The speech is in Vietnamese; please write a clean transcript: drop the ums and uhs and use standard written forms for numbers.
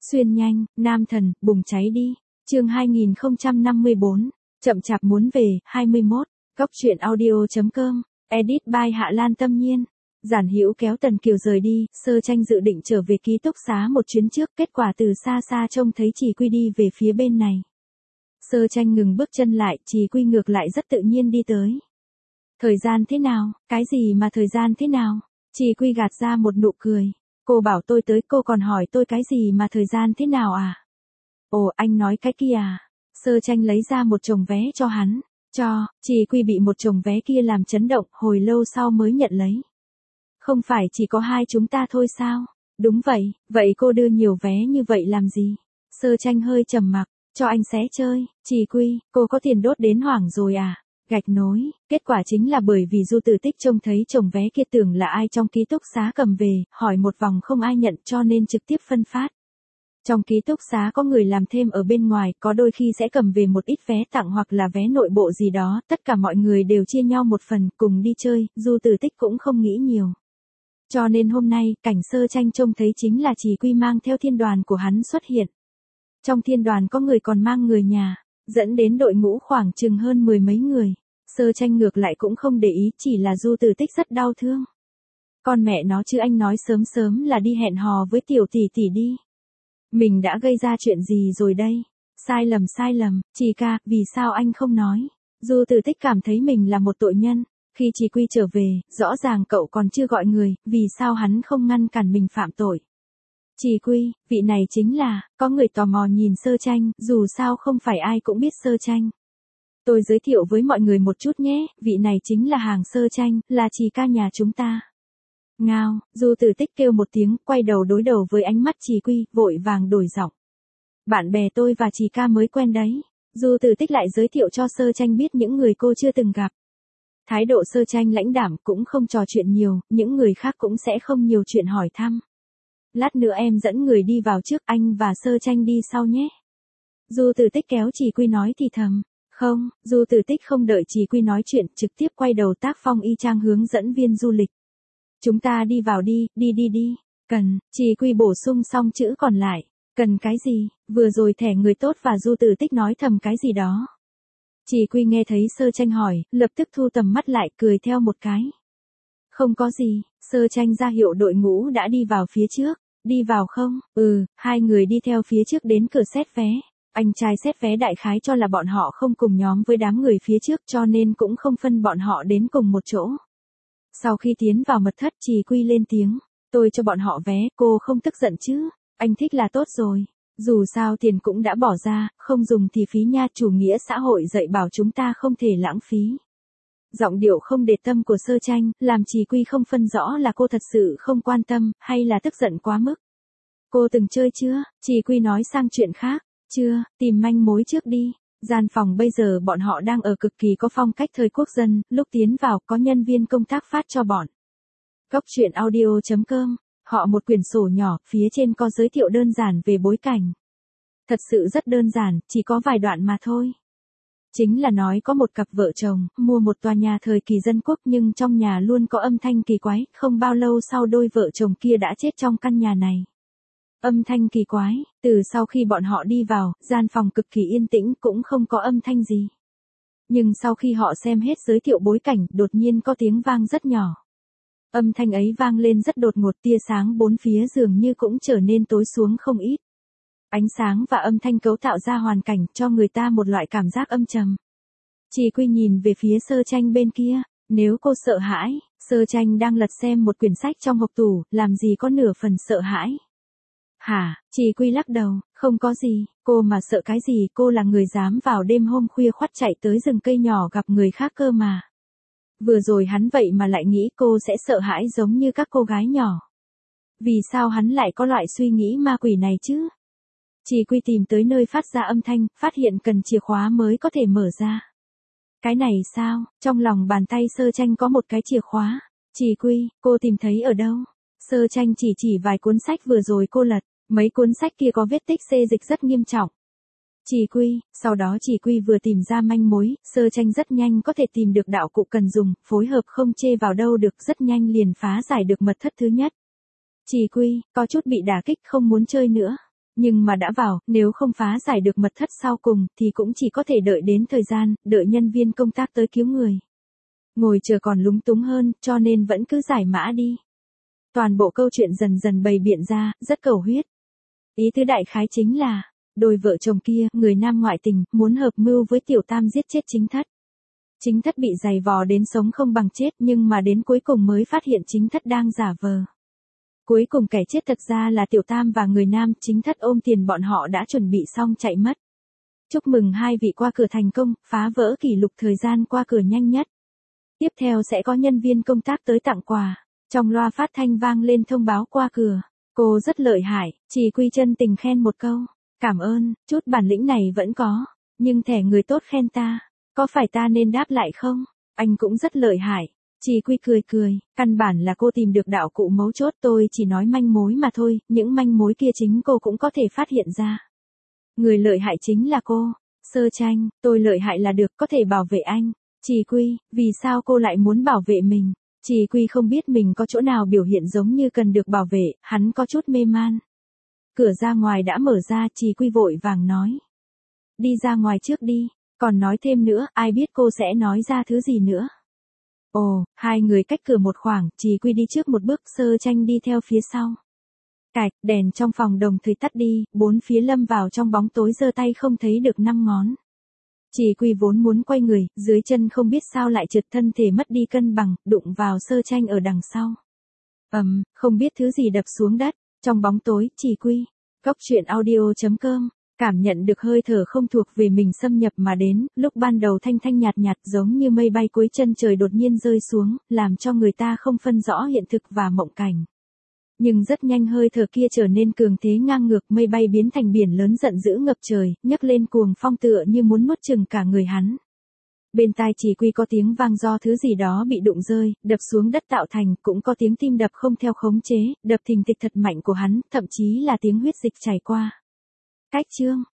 Xuyên nhanh, nam thần, bùng cháy đi. Chương 2054, chậm chạp muốn về, 21. Góc truyện audio.com, edit by Hạ Lan Tâm Nhiên. Giản Hữu kéo Tần Kiều rời đi, Sơ Tranh dự định trở về ký túc xá một chuyến trước, kết quả từ xa xa trông thấy Trì Quy đi về phía bên này. Sơ Tranh ngừng bước chân lại, Trì Quy ngược lại rất tự nhiên đi tới. Thời gian thế nào? Cái gì mà thời gian thế nào? Trì Quy gạt ra một nụ cười. Cô bảo tôi tới, cô còn hỏi tôi cái gì mà thời gian thế nào à? Ồ, anh nói cái kia à? Sơ Tranh lấy ra một chồng vé cho hắn. Trì Quy bị một chồng vé kia làm chấn động, hồi lâu sau mới nhận lấy. Không phải chỉ có hai chúng ta thôi sao? Đúng vậy cô đưa nhiều vé như vậy làm gì? Sơ Tranh hơi trầm mặc, cho anh xé chơi. Trì Quy, cô có tiền đốt đến hoảng rồi à? Gạch nối, kết quả chính là bởi vì Du Tử Tích trông thấy chồng vé kia tưởng là ai trong ký túc xá cầm về, hỏi một vòng không ai nhận cho nên trực tiếp phân phát. Trong ký túc xá có người làm thêm ở bên ngoài, có đôi khi sẽ cầm về một ít vé tặng hoặc là vé nội bộ gì đó, tất cả mọi người đều chia nhau một phần, cùng đi chơi, Du Tử Tích cũng không nghĩ nhiều. Cho nên hôm nay, cảnh Sơ Tranh trông thấy chính là Trì Quy mang theo thiên đoàn của hắn xuất hiện. Trong thiên đoàn có người còn mang người nhà, dẫn đến đội ngũ khoảng chừng hơn 10 mấy người. Sơ Tranh ngược lại cũng không để ý, chỉ là Du Tử Tích rất đau thương. Con mẹ nó chứ, anh nói sớm sớm là đi hẹn hò với tiểu tỷ tỷ đi. Mình đã gây ra chuyện gì rồi đây? Sai lầm, Trì ca, vì sao anh không nói? Du Tử Tích cảm thấy mình là một tội nhân. Khi Trì Quy trở về, rõ ràng cậu còn chưa gọi người, vì sao hắn không ngăn cản mình phạm tội? Trì Quy, vị này chính là, có người tò mò nhìn Sơ Tranh, dù sao không phải ai cũng biết Sơ Tranh. Tôi giới thiệu với mọi người một chút nhé, vị này chính là hàng Sơ Tranh, là Trì ca nhà chúng ta. Ngao, Du Tử Tích kêu một tiếng, quay đầu đối đầu với ánh mắt Trì Quy, vội vàng đổi giọng. Bạn bè tôi và Trì ca mới quen đấy. Du Tử Tích lại giới thiệu cho Sơ Tranh biết những người cô chưa từng gặp. Thái độ Sơ Tranh lãnh đạm, cũng không trò chuyện nhiều, những người khác cũng sẽ không nhiều chuyện hỏi thăm. Lát nữa em dẫn người đi vào trước, anh và Sơ Tranh đi sau nhé. Du Tử Tích kéo Trì Quy nói thì thầm. Không, Du Tử Tích không đợi Trì Quy nói chuyện, trực tiếp quay đầu tác phong y chang hướng dẫn viên du lịch. Chúng ta đi vào đi. Cần, Trì Quy bổ sung xong chữ còn lại. Cần cái gì? Vừa rồi thẻ người tốt và Du Tử Tích nói thầm cái gì đó. Trì Quy nghe thấy Sơ Tranh hỏi, lập tức thu tầm mắt lại, cười theo một cái. Không có gì, Sơ Tranh ra hiệu đội ngũ đã đi vào phía trước. Đi vào không? Hai người đi theo phía trước đến cửa xét vé. Anh trai xét vé đại khái cho là bọn họ không cùng nhóm với đám người phía trước cho nên cũng không phân bọn họ đến cùng một chỗ. Sau khi tiến vào mật thất, Trì Quy lên tiếng. Tôi cho bọn họ vé, cô không tức giận chứ? Anh thích là tốt rồi. Dù sao tiền cũng đã bỏ ra, không dùng thì phí nha, chủ nghĩa xã hội dạy bảo chúng ta không thể lãng phí. Giọng điệu không để tâm của Sơ Tranh, làm Trì Quy không phân rõ là cô thật sự không quan tâm, hay là tức giận quá mức. Cô từng chơi chưa? Trì Quy nói sang chuyện khác. Chưa, tìm manh mối trước đi. Gian phòng bây giờ bọn họ đang ở cực kỳ có phong cách thời quốc dân, lúc tiến vào có nhân viên công tác phát cho bọn. Góc truyện audio.com, họ một quyển sổ nhỏ, phía trên có giới thiệu đơn giản về bối cảnh. Thật sự rất đơn giản, chỉ có vài đoạn mà thôi. Chính là nói có một cặp vợ chồng, mua một tòa nhà thời kỳ dân quốc nhưng trong nhà luôn có âm thanh kỳ quái, không bao lâu sau đôi vợ chồng kia đã chết trong căn nhà này. Âm thanh kỳ quái, từ sau khi bọn họ đi vào, gian phòng cực kỳ yên tĩnh cũng không có âm thanh gì. Nhưng sau khi họ xem hết giới thiệu bối cảnh, đột nhiên có tiếng vang rất nhỏ. Âm thanh ấy vang lên rất đột ngột, tia sáng bốn phía dường như cũng trở nên tối xuống không ít. Ánh sáng và âm thanh cấu tạo ra hoàn cảnh cho người ta một loại cảm giác âm trầm. Trì Quy nhìn về phía Sơ Tranh bên kia, nếu cô sợ hãi, Sơ Tranh đang lật xem một quyển sách trong hộc tủ, làm gì có nửa phần sợ hãi. Hả? Trì Quy lắc đầu, không có gì, cô mà sợ cái gì, cô là người dám vào đêm hôm khuya khoắt chạy tới rừng cây nhỏ gặp người khác cơ mà. Vừa rồi hắn vậy mà lại nghĩ cô sẽ sợ hãi giống như các cô gái nhỏ. Vì sao hắn lại có loại suy nghĩ ma quỷ này chứ? Trì Quy tìm tới nơi phát ra âm thanh, phát hiện cần chìa khóa mới có thể mở ra. Cái này sao? Trong lòng bàn tay Sơ Tranh có một cái chìa khóa. Trì Quy, cô tìm thấy ở đâu? Sơ Tranh chỉ vài cuốn sách vừa rồi cô lật, mấy cuốn sách kia có vết tích xê dịch rất nghiêm trọng. Trì Quy, sau đó Trì Quy vừa tìm ra manh mối, Sơ Tranh rất nhanh có thể tìm được đạo cụ cần dùng, phối hợp không chê vào đâu được, rất nhanh liền phá giải được mật thất thứ nhất. Trì Quy, có chút bị đả kích không muốn chơi nữa. Nhưng mà đã vào, nếu không phá giải được mật thất sau cùng, thì cũng chỉ có thể đợi đến thời gian, đợi nhân viên công tác tới cứu người. Ngồi chờ còn lúng túng hơn, cho nên vẫn cứ giải mã đi. Toàn bộ câu chuyện dần dần bày biện ra, rất cầu huyết. Ý tứ đại khái chính là, đôi vợ chồng kia, người nam ngoại tình, muốn hợp mưu với tiểu tam giết chết chính thất. Chính thất bị giày vò đến sống không bằng chết, nhưng mà đến cuối cùng mới phát hiện chính thất đang giả vờ. Cuối cùng kẻ chết thật ra là tiểu tam và người nam, chính thất ôm tiền bọn họ đã chuẩn bị xong chạy mất. Chúc mừng hai vị qua cửa thành công, phá vỡ kỷ lục thời gian qua cửa nhanh nhất. Tiếp theo sẽ có nhân viên công tác tới tặng quà. Trong loa phát thanh vang lên thông báo qua cửa. Cô rất lợi hại, Trì Quy chân tình khen một câu. Cảm ơn, chút bản lĩnh này vẫn có. Nhưng thẻ người tốt khen ta. Có phải ta nên đáp lại không? Anh cũng rất lợi hại. Trì Quy cười cười, căn bản là cô tìm được đạo cụ mấu chốt, tôi chỉ nói manh mối mà thôi, những manh mối kia chính cô cũng có thể phát hiện ra. Người lợi hại chính là cô. Sơ Tranh, tôi lợi hại là được, có thể bảo vệ anh. Trì Quy, vì sao cô lại muốn bảo vệ mình? Trì Quy không biết mình có chỗ nào biểu hiện giống như cần được bảo vệ, hắn có chút mê man. Cửa ra ngoài đã mở ra, Trì Quy vội vàng nói. Đi ra ngoài trước đi, còn nói thêm nữa, ai biết cô sẽ nói ra thứ gì nữa. Ồ, hai người cách cửa một khoảng, Trì Quy đi trước một bước, Sơ Tranh đi theo phía sau. Cạch, đèn trong phòng đồng thời tắt đi, bốn phía lâm vào trong bóng tối, giơ tay không thấy được năm ngón. Trì Quy vốn muốn quay người, dưới chân không biết sao lại trượt, thân thể mất đi cân bằng, đụng vào Sơ Tranh ở đằng sau. Không biết thứ gì đập xuống đất, trong bóng tối, Trì Quy. Góc truyện audio.com, cảm nhận được hơi thở không thuộc về mình xâm nhập mà đến, lúc ban đầu thanh thanh nhạt nhạt giống như mây bay cuối chân trời đột nhiên rơi xuống, làm cho người ta không phân rõ hiện thực và mộng cảnh. Nhưng rất nhanh hơi thở kia trở nên cường thế ngang ngược, mây bay biến thành biển lớn giận dữ ngập trời, nhấc lên cuồng phong tựa như muốn nuốt chửng cả người hắn. Bên tai Trì Quy có tiếng vang do thứ gì đó bị đụng rơi, đập xuống đất tạo thành, cũng có tiếng tim đập không theo khống chế, đập thình thịch thật mạnh của hắn, thậm chí là tiếng huyết dịch chảy qua. Cách chương